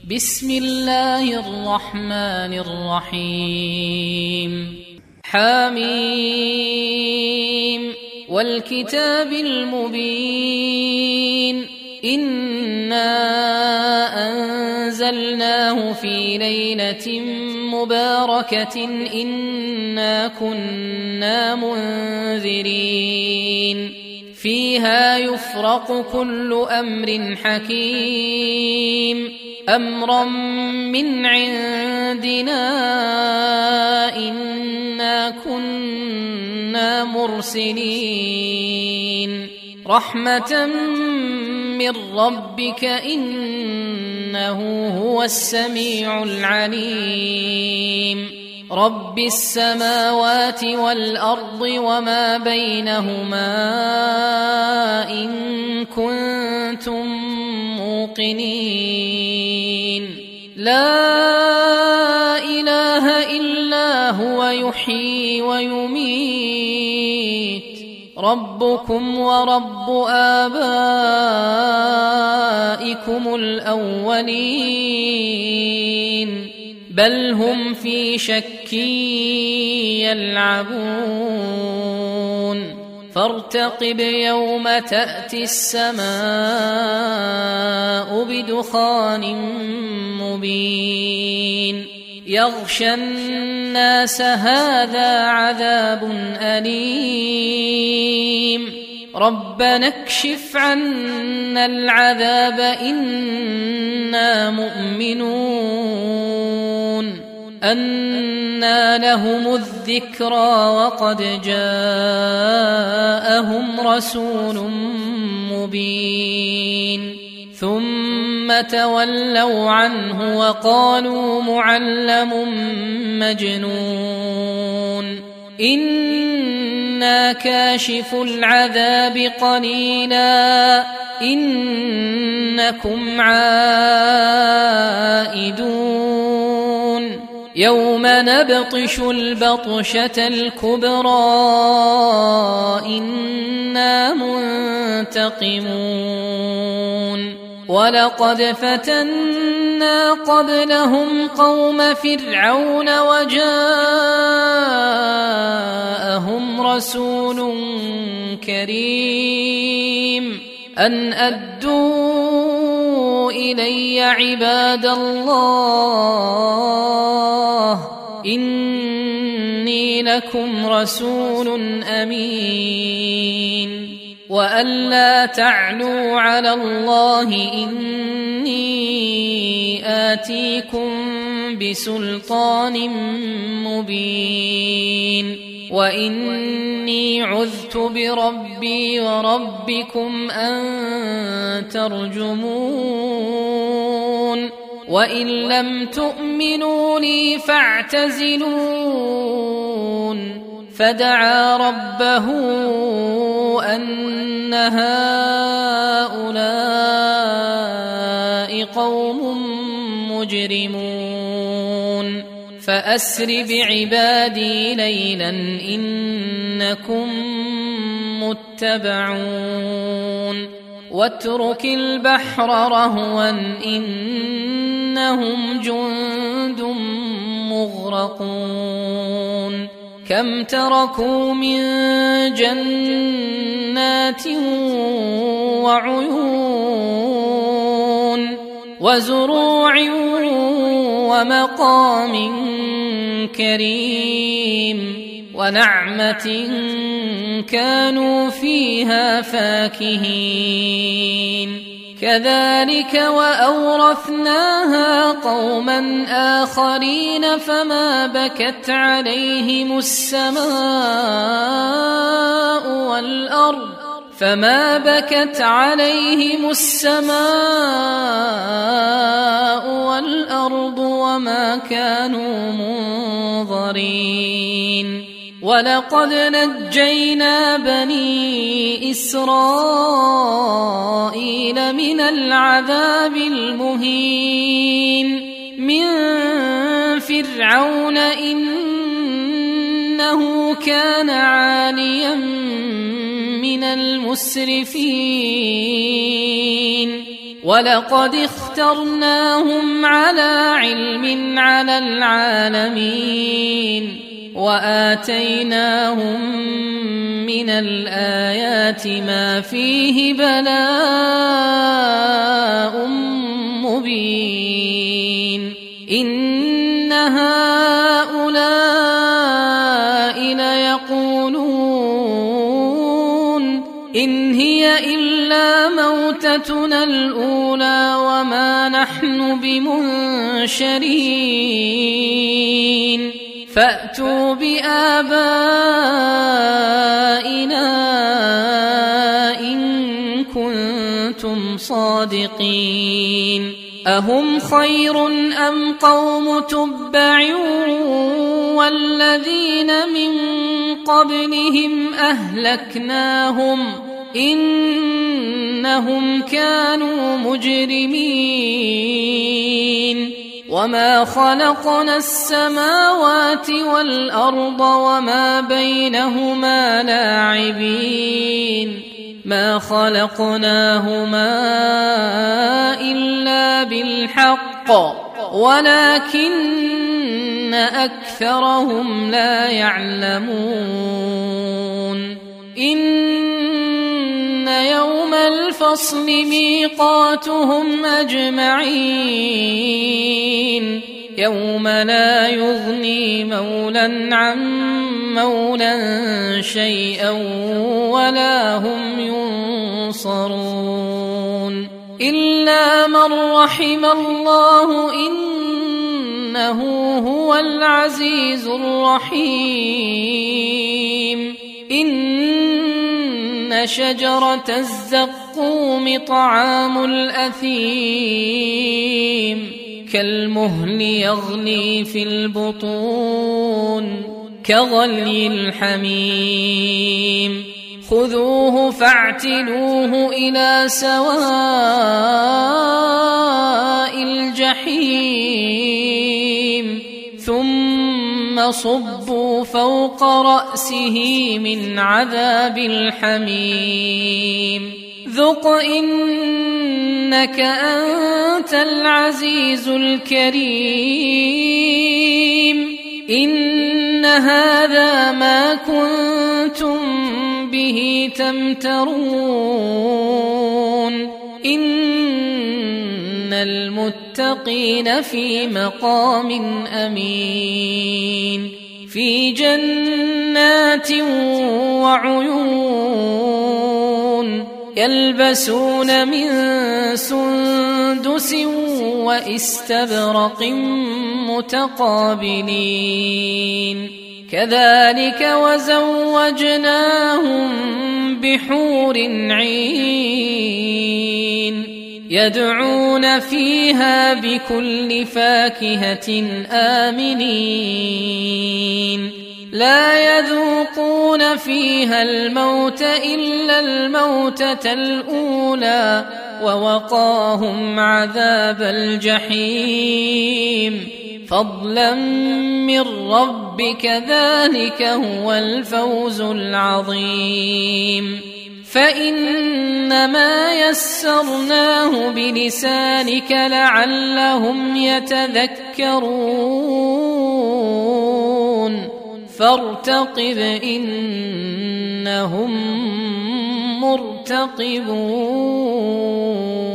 بسم الله الرحمن الرحيم. حميم والكتاب المبين إنا أنزلناه في ليلة مباركة إنا كنا منذرين فيها يفرق كل أمر حكيم أمرا من عندنا إنا كنا مرسلين رحمة من ربك إنه هو السميع العليم رب السماوات والأرض وما بينهما إن كنتم موقنين لا إله إلا هو يحيي ويميت ربكم ورب آبائكم الأولين بل هم في شك يلعبون فارتقب يوم تأتي السماء بدخان مبين يغشى الناس هذا عذاب أليم ربنا اكشف عنا العذاب إنا مؤمنون أنى لهم الذكرى وقد جاءهم رسول مبين ثم تولوا عنه وقالوا معلم مجنون إنا كاشف العذاب قليلا إنكم عائدون يوم نبطش البطشة الكبرى إنا منتقمون ولقد فتنا قبلهم قوم فرعون وجاءهم رسول كريم أن أدوا إلي عباد الله إني لكم رسول أمين وأن لا تعلوا على الله إني آتيكم بسلطان مبين وإني عذت بربي وربكم أن ترجمون وإن لم تؤمنوا لي فاعتزلون فدعا ربه أن هؤلاء قوم مجرمون فأسر بعبادي ليلا إنكم متبعون واترك البحر رهوا إنهم جند مغرقون كم تركوا من جنات وعيون وزروع ومقام كريم ونعمة كانوا فيها فاكهين كذلك وأورثناها قوما آخرين فما بكت عليهم السماء والأرض وما كانوا منظرين ولقد نجينا بني إسرائيل من العذاب المهين من فرعون إنه كان عاليا من المسرفين ولقد اخترناهم على علم على العالمين وآتيناهم من الآيات ما فيه بلاء مبين إن هؤلاء ليقولون إن هي إلا موتتنا الأولى وما نحن بمنشرين فأتوا بآبائنا إن كنتم صادقين أهم خير أم قوم تبع والذين من قبلهم أهلكناهم إنهم كانوا مجرمين وما خلقنا السماوات والأرض وما بينهما لاعبين ما خلقناهما إلا بالحق ولكن أكثرهم لا يعلمون إن يوم الفصل ميقاتهم أجمعين يوم لا يغني مولى عن مولى شيئا ولا هم ينصرون إلا من رحم الله إنه هو العزيز الرحيم إن شجرة الزقوم طعام الأثيم كالمهل يغلي في البطون كغلي الحميم خذوه فاعتلوه إلى سواء الجحيم ثم صبوا فوق رأسه من عذاب الحميم ذق إنك أنت العزيز الكريم إن هذا ما كنتم به تمترون إن المتقين في مقام أمين في جنات وعيون يلبسون من سندس وإستبرق متقابلين كذلك وزوجناهم بحور عين يدعون فيها بكل فاكهة آمنين لا يذوقون فيها الموت إلا الموتة الأولى ووقاهم عذاب الجحيم فضلا من ربك ذلك هو الفوز العظيم فإنما يسرناه بلسانك لعلهم يتذكرون فارتقب إنهم مرتقبون